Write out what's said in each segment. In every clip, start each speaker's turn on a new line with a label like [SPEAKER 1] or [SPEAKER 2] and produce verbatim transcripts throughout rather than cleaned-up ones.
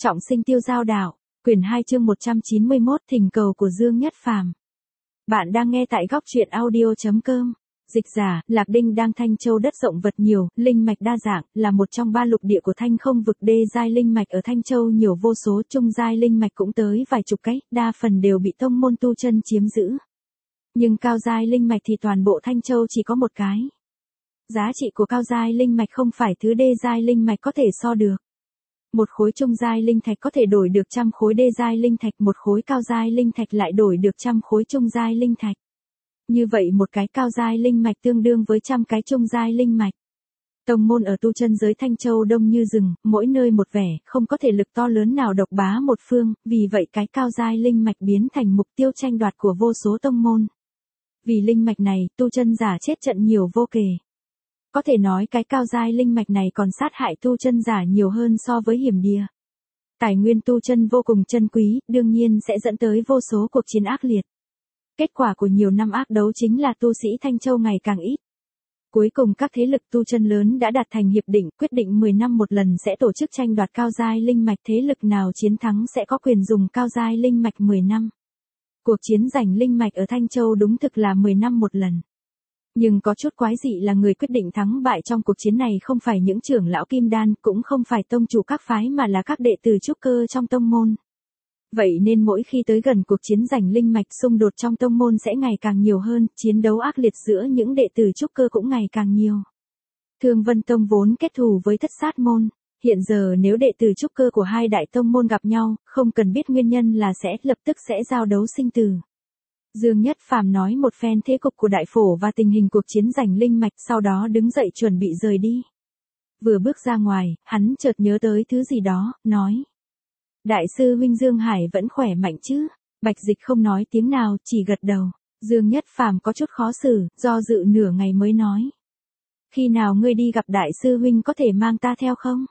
[SPEAKER 1] Trọng sinh tiêu giao đạo, quyển hai chương một trăm chín mươi mốt thỉnh cầu của Dương Nhất Phàm. Bạn đang nghe tại góc truyện audio.com. Dịch giả, Lạc Đinh đang Thanh Châu đất rộng vật nhiều, linh mạch đa dạng, là một trong ba lục địa của Thanh Không vực. Đê giai linh mạch ở Thanh Châu nhiều vô số, trung giai linh mạch cũng tới vài chục cái, đa phần đều bị tông môn tu chân chiếm giữ. Nhưng cao giai linh mạch thì toàn bộ Thanh Châu chỉ có một cái. Giá trị của cao giai linh mạch không phải thứ đê giai linh mạch có thể so được. Một khối trung giai linh thạch có thể đổi được trăm khối đê giai linh thạch, một khối cao giai linh thạch lại đổi được trăm khối trung giai linh thạch. Như vậy một cái cao giai linh mạch tương đương với trăm cái trung giai linh mạch. Tông môn ở tu chân giới Thanh Châu đông như rừng, mỗi nơi một vẻ, không có thể lực to lớn nào độc bá một phương, vì vậy cái cao giai linh mạch biến thành mục tiêu tranh đoạt của vô số tông môn. Vì linh mạch này, tu chân giả chết trận nhiều vô kể. Có thể nói cái cao giai linh mạch này còn sát hại tu chân giả nhiều hơn so với hiểm địa. Tài nguyên tu chân vô cùng chân quý, đương nhiên sẽ dẫn tới vô số cuộc chiến ác liệt. Kết quả của nhiều năm ác đấu chính là tu sĩ Thanh Châu ngày càng ít. Cuối cùng các thế lực tu chân lớn đã đạt thành hiệp định, quyết định mười năm một lần sẽ tổ chức tranh đoạt cao giai linh mạch, thế lực nào chiến thắng sẽ có quyền dùng cao giai linh mạch mười năm. Cuộc chiến giành linh mạch ở Thanh Châu đúng thực là mười năm một lần. Nhưng có chút quái dị là người quyết định thắng bại trong cuộc chiến này không phải những trưởng lão kim đan, cũng không phải tông chủ các phái mà là các đệ tử trúc cơ trong tông môn. Vậy nên mỗi khi tới gần cuộc chiến giành linh mạch, xung đột trong tông môn sẽ ngày càng nhiều hơn, chiến đấu ác liệt giữa những đệ tử trúc cơ cũng ngày càng nhiều. Thương Vân Tông vốn kết thù với Thất Sát môn, hiện giờ nếu đệ tử trúc cơ của hai đại tông môn gặp nhau, không cần biết nguyên nhân là sẽ lập tức sẽ giao đấu sinh tử. Dương Nhất Phàm nói một phen thế cục của đại phổ và tình hình cuộc chiến giành linh mạch, sau đó đứng dậy chuẩn bị rời đi. Vừa bước ra ngoài, hắn chợt nhớ tới thứ gì đó, nói. Đại sư huynh Dương Hải vẫn khỏe mạnh chứ? Bạch Dịch không nói tiếng nào, chỉ gật đầu. Dương Nhất Phàm có chút khó xử, do dự nửa ngày mới nói. Khi nào ngươi đi gặp đại sư huynh có thể mang ta theo không?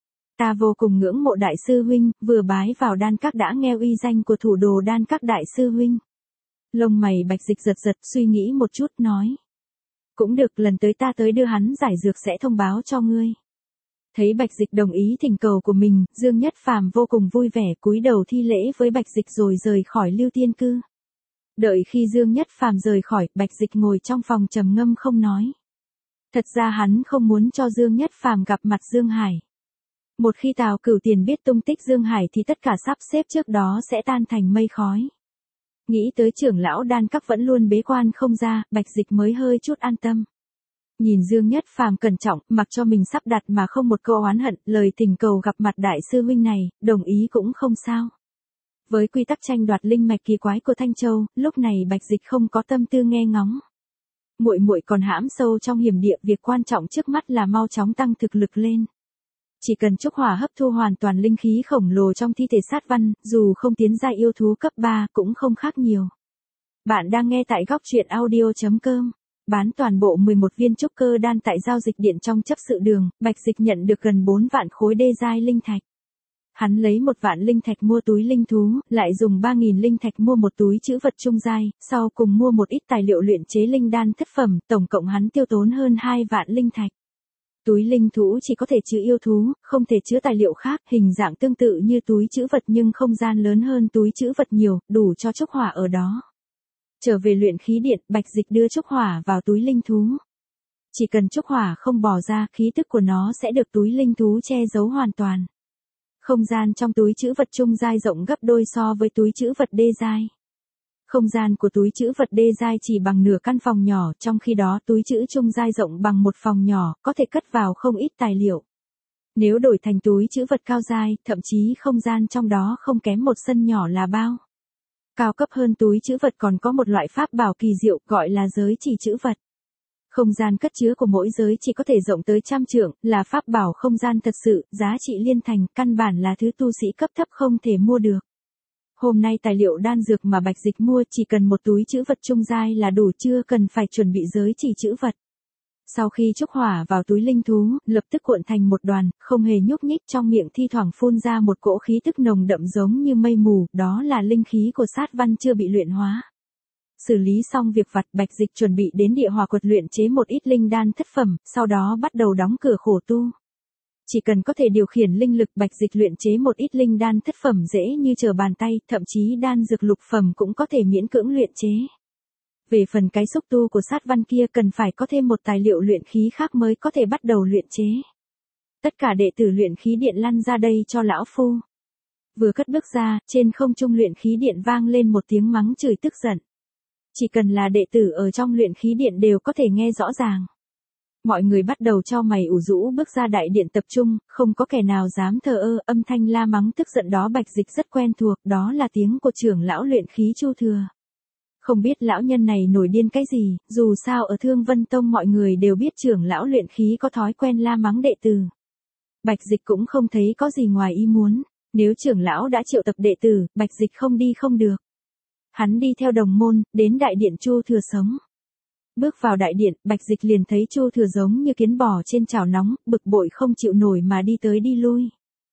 [SPEAKER 1] Ta vô cùng ngưỡng mộ đại sư huynh, vừa bái vào đan các đã nghe uy danh của thủ đồ đan các đại sư huynh. Lông mày Bạch Dịch giật giật, suy nghĩ một chút, nói. Cũng được, lần tới ta tới đưa hắn giải dược sẽ thông báo cho ngươi. Thấy Bạch Dịch đồng ý thỉnh cầu của mình, Dương Nhất Phàm vô cùng vui vẻ, cúi đầu thi lễ với Bạch Dịch rồi rời khỏi Lưu Tiên Cư. Đợi khi Dương Nhất Phàm rời khỏi, Bạch Dịch ngồi trong phòng trầm ngâm không nói. Thật ra hắn không muốn cho Dương Nhất Phàm gặp mặt Dương Hải. Một khi Tào Cửu Tiền biết tung tích Dương Hải thì tất cả sắp xếp trước đó sẽ tan thành mây khói. Nghĩ tới trưởng lão đan các vẫn luôn bế quan không ra, Bạch Dịch mới hơi chút an tâm. Nhìn Dương Nhất Phàm cẩn trọng, mặc cho mình sắp đặt mà không một câu oán hận, lời thỉnh cầu gặp mặt đại sư huynh này, đồng ý cũng không sao. Với quy tắc tranh đoạt linh mạch kỳ quái của Thanh Châu, lúc này Bạch Dịch không có tâm tư nghe ngóng. Muội muội còn hãm sâu trong hiểm địa, việc quan trọng trước mắt là mau chóng tăng thực lực lên. Chỉ cần Trúc Hỏa hấp thu hoàn toàn linh khí khổng lồ trong thi thể sát văn, dù không tiến giai yêu thú cấp ba cũng không khác nhiều. Bạn đang nghe tại góc truyện audio.com. Bán toàn bộ mười một viên trúc cơ đan tại giao dịch điện trong chấp sự đường, Bạch Dịch nhận được gần bốn vạn khối đê giai linh thạch. Hắn lấy một vạn linh thạch mua túi linh thú, lại dùng ba nghìn linh thạch mua một túi trữ vật trung giai, sau cùng mua một ít tài liệu luyện chế linh đan thất phẩm, tổng cộng hắn tiêu tốn hơn hai vạn linh thạch. Túi linh thú chỉ có thể chứa yêu thú, không thể chứa tài liệu khác, hình dạng tương tự như túi trữ vật nhưng không gian lớn hơn túi trữ vật nhiều, đủ cho Trúc Hỏa ở đó. Trở về luyện khí điện, Bạch Dịch đưa Trúc Hỏa vào túi linh thú. Chỉ cần Trúc Hỏa không bỏ ra, khí tức của nó sẽ được túi linh thú che giấu hoàn toàn. Không gian trong túi trữ vật trung giai rộng gấp đôi so với túi trữ vật đê giai. Không gian của túi trữ vật đê giai chỉ bằng nửa căn phòng nhỏ, trong khi đó túi trữ trung giai rộng bằng một phòng nhỏ, có thể cất vào không ít tài liệu. Nếu đổi thành túi trữ vật cao giai, thậm chí không gian trong đó không kém một sân nhỏ là bao. Cao cấp hơn túi trữ vật còn có một loại pháp bảo kỳ diệu gọi là giới chỉ trữ vật. Không gian cất chứa của mỗi giới chỉ có thể rộng tới trăm trượng, là pháp bảo không gian thật sự, giá trị liên thành, căn bản là thứ tu sĩ cấp thấp không thể mua được. Hôm nay tài liệu đan dược mà Bạch Dịch mua chỉ cần một túi trữ vật trung giai là đủ, chưa cần phải chuẩn bị giới chỉ trữ vật. Sau khi Trúc Hỏa vào túi linh thú, lập tức cuộn thành một đoàn, không hề nhúc nhích, trong miệng thi thoảng phun ra một cỗ khí tức nồng đậm giống như mây mù, đó là linh khí của sát văn chưa bị luyện hóa. Xử lý xong việc vặt, Bạch Dịch chuẩn bị đến địa hỏa quật luyện chế một ít linh đan thất phẩm, sau đó bắt đầu đóng cửa khổ tu. Chỉ cần có thể điều khiển linh lực, Bạch Dịch luyện chế một ít linh đan thất phẩm dễ như trở bàn tay, thậm chí đan dược lục phẩm cũng có thể miễn cưỡng luyện chế. Về phần cái xúc tu của sát văn kia cần phải có thêm một tài liệu luyện khí khác mới có thể bắt đầu luyện chế. Tất cả đệ tử luyện khí điện lăn ra đây cho lão phu. Vừa cất bước ra, trên không trung luyện khí điện vang lên một tiếng mắng chửi tức giận. Chỉ cần là đệ tử ở trong luyện khí điện đều có thể nghe rõ ràng. Mọi người bắt đầu cho mày ủ rũ bước ra đại điện tập trung, không có kẻ nào dám thờ ơ, âm thanh la mắng tức giận đó Bạch Dịch rất quen thuộc, đó là tiếng của trưởng lão luyện khí Chu Thừa. Không biết lão nhân này nổi điên cái gì, dù sao ở Thương Vân Tông mọi người đều biết trưởng lão luyện khí có thói quen la mắng đệ tử. Bạch Dịch cũng không thấy có gì ngoài ý muốn, nếu trưởng lão đã triệu tập đệ tử, Bạch Dịch không đi không được. Hắn đi theo đồng môn, đến đại điện Chu Thừa sống. Bước vào đại điện, Bạch Dịch liền thấy Chu Thừa giống như kiến bò trên chảo nóng, bực bội không chịu nổi mà đi tới đi lui.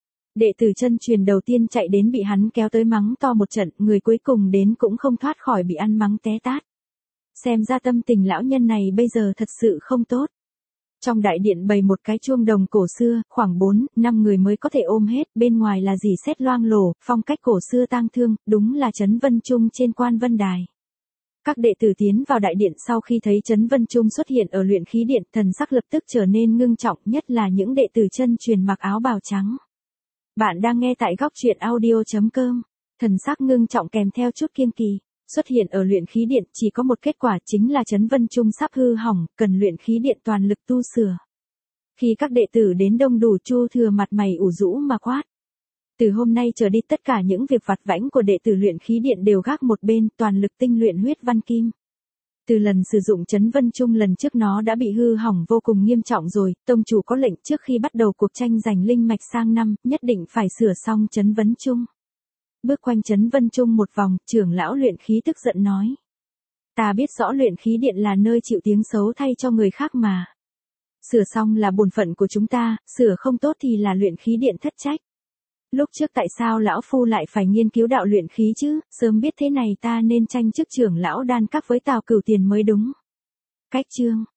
[SPEAKER 1] Đệ tử chân truyền đầu tiên chạy đến bị hắn kéo tới mắng to một trận, người cuối cùng đến cũng không thoát khỏi bị ăn mắng té tát. Xem ra tâm tình lão nhân này bây giờ thật sự không tốt. Trong đại điện bày một cái chuông đồng cổ xưa, khoảng bốn, năm người mới có thể ôm hết, bên ngoài là dì xét loang lổ, phong cách cổ xưa tang thương, đúng là Trấn Vân Trung trên Quan Vân Đài. Các đệ tử tiến vào đại điện sau khi thấy Trấn Vân Trung xuất hiện ở luyện khí điện, thần sắc lập tức trở nên ngưng trọng, nhất là những đệ tử chân truyền mặc áo bào trắng. Bạn đang nghe tại góc truyện audio chấm com, thần sắc ngưng trọng kèm theo chút kiêng kỳ. Xuất hiện ở luyện khí điện chỉ có một kết quả chính là Trấn Vân Trung sắp hư hỏng, cần luyện khí điện toàn lực tu sửa. Khi các đệ tử đến đông đủ, Chu Thừa mặt mày ủ rũ mà quát. Từ hôm nay trở đi tất cả những việc vặt vãnh của đệ tử luyện khí điện đều gác một bên, toàn lực tinh luyện huyết văn kim. Từ lần sử dụng Trấn Vân Trung lần trước nó đã bị hư hỏng vô cùng nghiêm trọng rồi, tông chủ có lệnh trước khi bắt đầu cuộc tranh giành linh mạch sang năm, nhất định phải sửa xong Trấn Vân Trung. Bước quanh Trấn Vân Trung một vòng, trưởng lão luyện khí tức giận nói. Ta biết rõ luyện khí điện là nơi chịu tiếng xấu thay cho người khác mà. Sửa xong là bổn phận của chúng ta, sửa không tốt thì là luyện khí điện thất trách. Lúc trước tại sao lão phu lại phải nghiên cứu đạo luyện khí chứ, sớm biết thế này ta nên tranh chức trưởng lão đan các với Tào Cửu Tiền mới đúng. Cách chương,